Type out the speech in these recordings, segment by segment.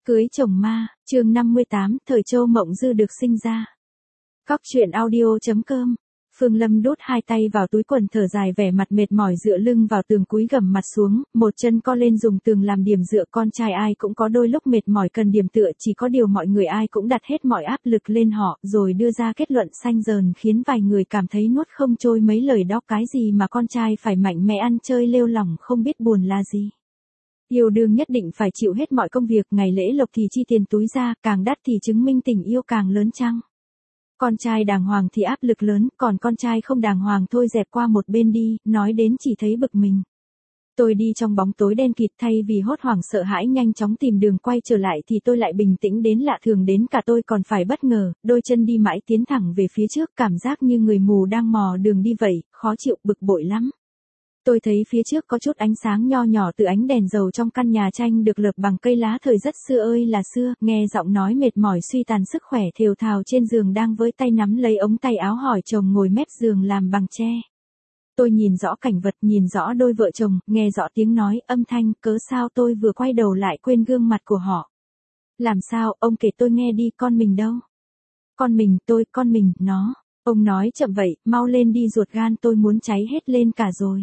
Cưới chồng ma, chương 58, thời Châu Mộng Dư được sinh ra. Cóc truyện audio.com. Phương Lâm đút hai tay vào túi quần thở dài vẻ mặt mệt mỏi dựa lưng vào tường cúi gằm mặt xuống, một chân co lên dùng tường làm điểm dựa. Con trai ai cũng có đôi lúc mệt mỏi cần điểm tựa, chỉ có điều mọi người ai cũng đặt hết mọi áp lực lên họ, rồi đưa ra kết luận xanh dờn khiến vài người cảm thấy nuốt không trôi mấy lời đó. Cái gì mà con trai phải mạnh mẽ ăn chơi lêu lỏng không biết buồn là gì. Yêu đương nhất định phải chịu hết mọi công việc, ngày lễ lộc thì chi tiền túi ra, càng đắt thì chứng minh tình yêu càng lớn chăng? Con trai đàng hoàng thì áp lực lớn, còn con trai không đàng hoàng thôi dẹp qua một bên đi, nói đến chỉ thấy bực mình. Tôi đi trong bóng tối đen kịt, thay vì hốt hoảng sợ hãi nhanh chóng tìm đường quay trở lại thì tôi lại bình tĩnh đến lạ thường, đến cả tôi còn phải bất ngờ, đôi chân đi mãi tiến thẳng về phía trước, cảm giác như người mù đang mò đường đi vậy, khó chịu bực bội lắm. Tôi thấy phía trước có chút ánh sáng nho nhỏ từ ánh đèn dầu trong căn nhà tranh được lợp bằng cây lá thời rất xưa ơi là xưa, nghe giọng nói mệt mỏi suy tàn sức khỏe thều thào trên giường đang với tay nắm lấy ống tay áo hỏi chồng ngồi mép giường làm bằng tre. Tôi nhìn rõ cảnh vật, nhìn rõ đôi vợ chồng, nghe rõ tiếng nói, âm thanh, cớ sao tôi vừa quay đầu lại quên gương mặt của họ. Làm sao, ông kể tôi nghe đi, con mình đâu? Con mình, con mình, nó. Ông nói chậm vậy, mau lên đi, ruột gan tôi muốn cháy hết lên cả rồi.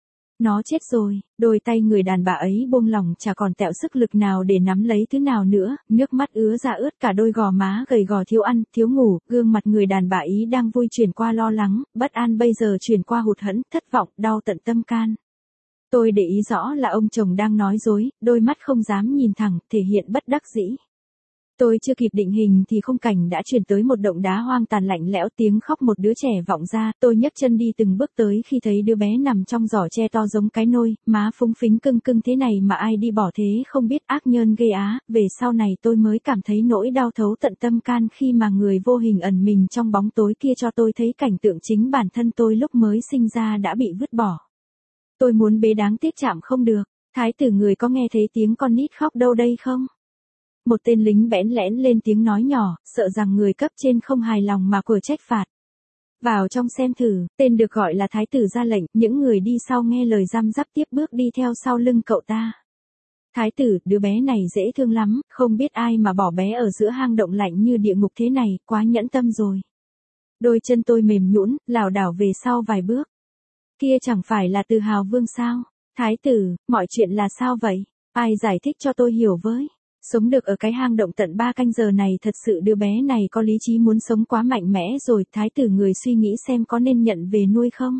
Nó chết rồi. Đôi tay người đàn bà ấy buông lỏng, chả còn tẹo sức lực nào để nắm lấy thứ nào nữa, nước mắt ứa ra ướt cả đôi gò má gầy gò, thiếu ăn, thiếu ngủ, gương mặt người đàn bà ấy đang vui chuyển qua lo lắng, bất an bây giờ chuyển qua hụt hẫng, thất vọng, đau tận tâm can. Tôi để ý rõ là ông chồng đang nói dối, đôi mắt không dám nhìn thẳng, thể hiện bất đắc dĩ. Tôi chưa kịp định hình thì khung cảnh đã chuyển tới một động đá hoang tàn lạnh lẽo, tiếng khóc một đứa trẻ vọng ra. Tôi nhấc chân đi từng bước tới khi thấy đứa bé nằm trong giỏ tre to giống cái nôi, má phúng phính cưng cưng thế này mà ai đi bỏ thế không biết, ác nhơn ghê á. Về sau này tôi mới cảm thấy nỗi đau thấu tận tâm can khi mà người vô hình ẩn mình trong bóng tối kia cho tôi thấy cảnh tượng chính bản thân tôi lúc mới sinh ra đã bị vứt bỏ. Tôi muốn bế đáng tiếc chạm không được. Thái tử người có nghe thấy tiếng con nít khóc đâu đây không? Một tên lính bẽn lẽn lên tiếng nói nhỏ, sợ rằng người cấp trên không hài lòng mà của trách phạt. Vào trong xem thử. Tên được gọi là thái tử ra lệnh, những người đi sau nghe lời răm rắp tiếp bước đi theo sau lưng cậu ta. Thái tử, đứa bé này dễ thương lắm, không biết ai mà bỏ bé ở giữa hang động lạnh như địa ngục thế này, quá nhẫn tâm rồi. Đôi chân tôi mềm nhũn, lảo đảo về sau vài bước. Kia chẳng phải là Từ Hào Vương sao? Thái tử, mọi chuyện là sao vậy? Ai giải thích cho tôi hiểu với? Sống được ở cái hang động tận 3 canh giờ này, thật sự đứa bé này có lý trí muốn sống quá mạnh mẽ rồi. Thái tử người suy nghĩ xem có nên nhận về nuôi không?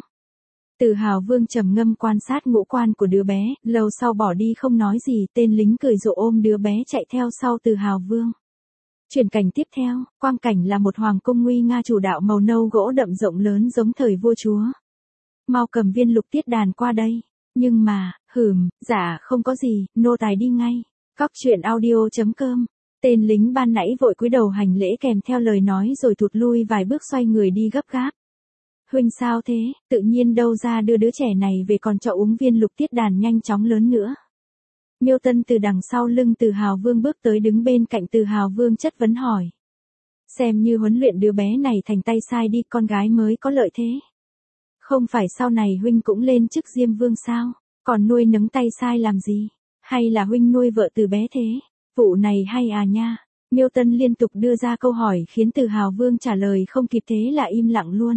Từ Hào Vương trầm ngâm quan sát ngũ quan của đứa bé, lâu sau bỏ đi không nói gì. Tên lính cười rộ ôm đứa bé chạy theo sau Từ Hào Vương. Chuyển cảnh tiếp theo, quang cảnh là một hoàng cung nguy nga chủ đạo màu nâu gỗ đậm rộng lớn giống thời vua chúa. Mau cầm viên lục tiết đàn qua đây. Nhưng mà, dạ không có gì, nô tài đi ngay. Cóc truyện audio.com. Tên lính ban nãy vội cúi đầu hành lễ kèm theo lời nói rồi thụt lui vài bước xoay người đi gấp gáp. Huynh sao thế, tự nhiên đâu ra đưa đứa trẻ này về còn cho uống viên lục tiết đàn nhanh chóng lớn nữa. Miêu Tân từ đằng sau lưng Từ Hào Vương bước tới đứng bên cạnh Từ Hào Vương chất vấn hỏi. Xem như huấn luyện đứa bé này thành tay sai đi, con gái mới có lợi thế. Không phải sau này huynh cũng lên chức Diêm Vương sao, còn nuôi nấng tay sai làm gì? Hay là huynh nuôi vợ từ bé thế? Vụ này hay à nha? Miêu Tân liên tục đưa ra câu hỏi khiến Từ Hào Vương trả lời không kịp, thế là im lặng luôn.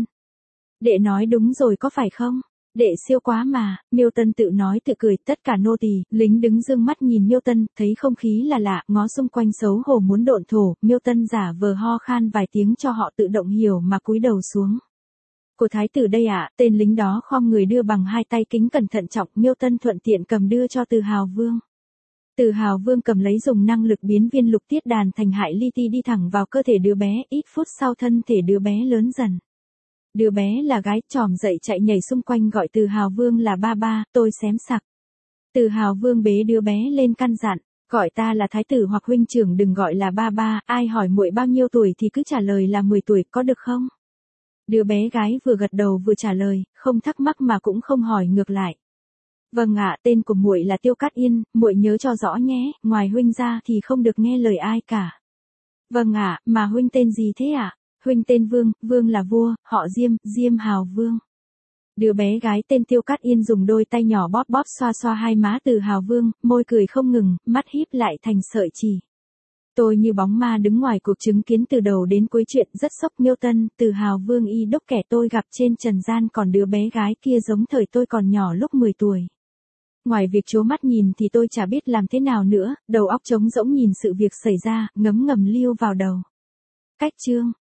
Đệ nói đúng rồi có phải không? Đệ siêu quá mà. Miêu Tân tự nói tự cười. Tất cả nô tỳ, lính đứng dương mắt nhìn Miêu Tân, thấy không khí là lạ, ngó xung quanh xấu hổ muốn độn thổ. Miêu Tân giả vờ ho khan vài tiếng cho họ tự động hiểu mà cúi đầu xuống. Của thái tử đây ạ. Tên lính đó khom người đưa bằng hai tay kính cẩn thận trọng. Miêu Tân thuận tiện cầm đưa cho Từ Hào Vương. Từ Hào Vương cầm lấy dùng năng lực biến viên lục tiết đàn thành hại li ti đi thẳng vào cơ thể đứa bé, ít phút sau thân thể đứa bé lớn dần. Đứa bé là gái, tròm dậy chạy nhảy xung quanh gọi Từ Hào Vương là ba ba, tôi xém sặc. Từ Hào Vương bế đứa bé lên căn dặn, gọi ta là thái tử hoặc huynh trưởng, đừng gọi là ba ba, ai hỏi muội bao nhiêu tuổi thì cứ trả lời là 10 tuổi, có được không? Đứa bé gái vừa gật đầu vừa trả lời, không thắc mắc mà cũng không hỏi ngược lại. Vâng ạ, tên của muội là Tiêu Cát Yên, muội nhớ cho rõ nhé, ngoài huynh ra thì không được nghe lời ai cả. Vâng ạ, mà huynh tên gì thế ạ? Huynh tên Vương, Vương là vua, họ Diêm, Diêm Hào Vương. Đứa bé gái tên Tiêu Cát Yên dùng đôi tay nhỏ bóp bóp xoa xoa hai má Từ Hào Vương, môi cười không ngừng, mắt híp lại thành sợi chỉ. Tôi như bóng ma đứng ngoài cuộc chứng kiến từ đầu đến cuối chuyện rất sốc. Miêu Tân, tự hào Vương Y Đốc kẻ tôi gặp trên trần gian, còn đứa bé gái kia giống thời tôi còn nhỏ lúc 10 tuổi. Ngoài việc trố mắt nhìn thì tôi chả biết làm thế nào nữa, đầu óc trống rỗng nhìn sự việc xảy ra, ngấm ngầm liêu vào đầu. Cách chương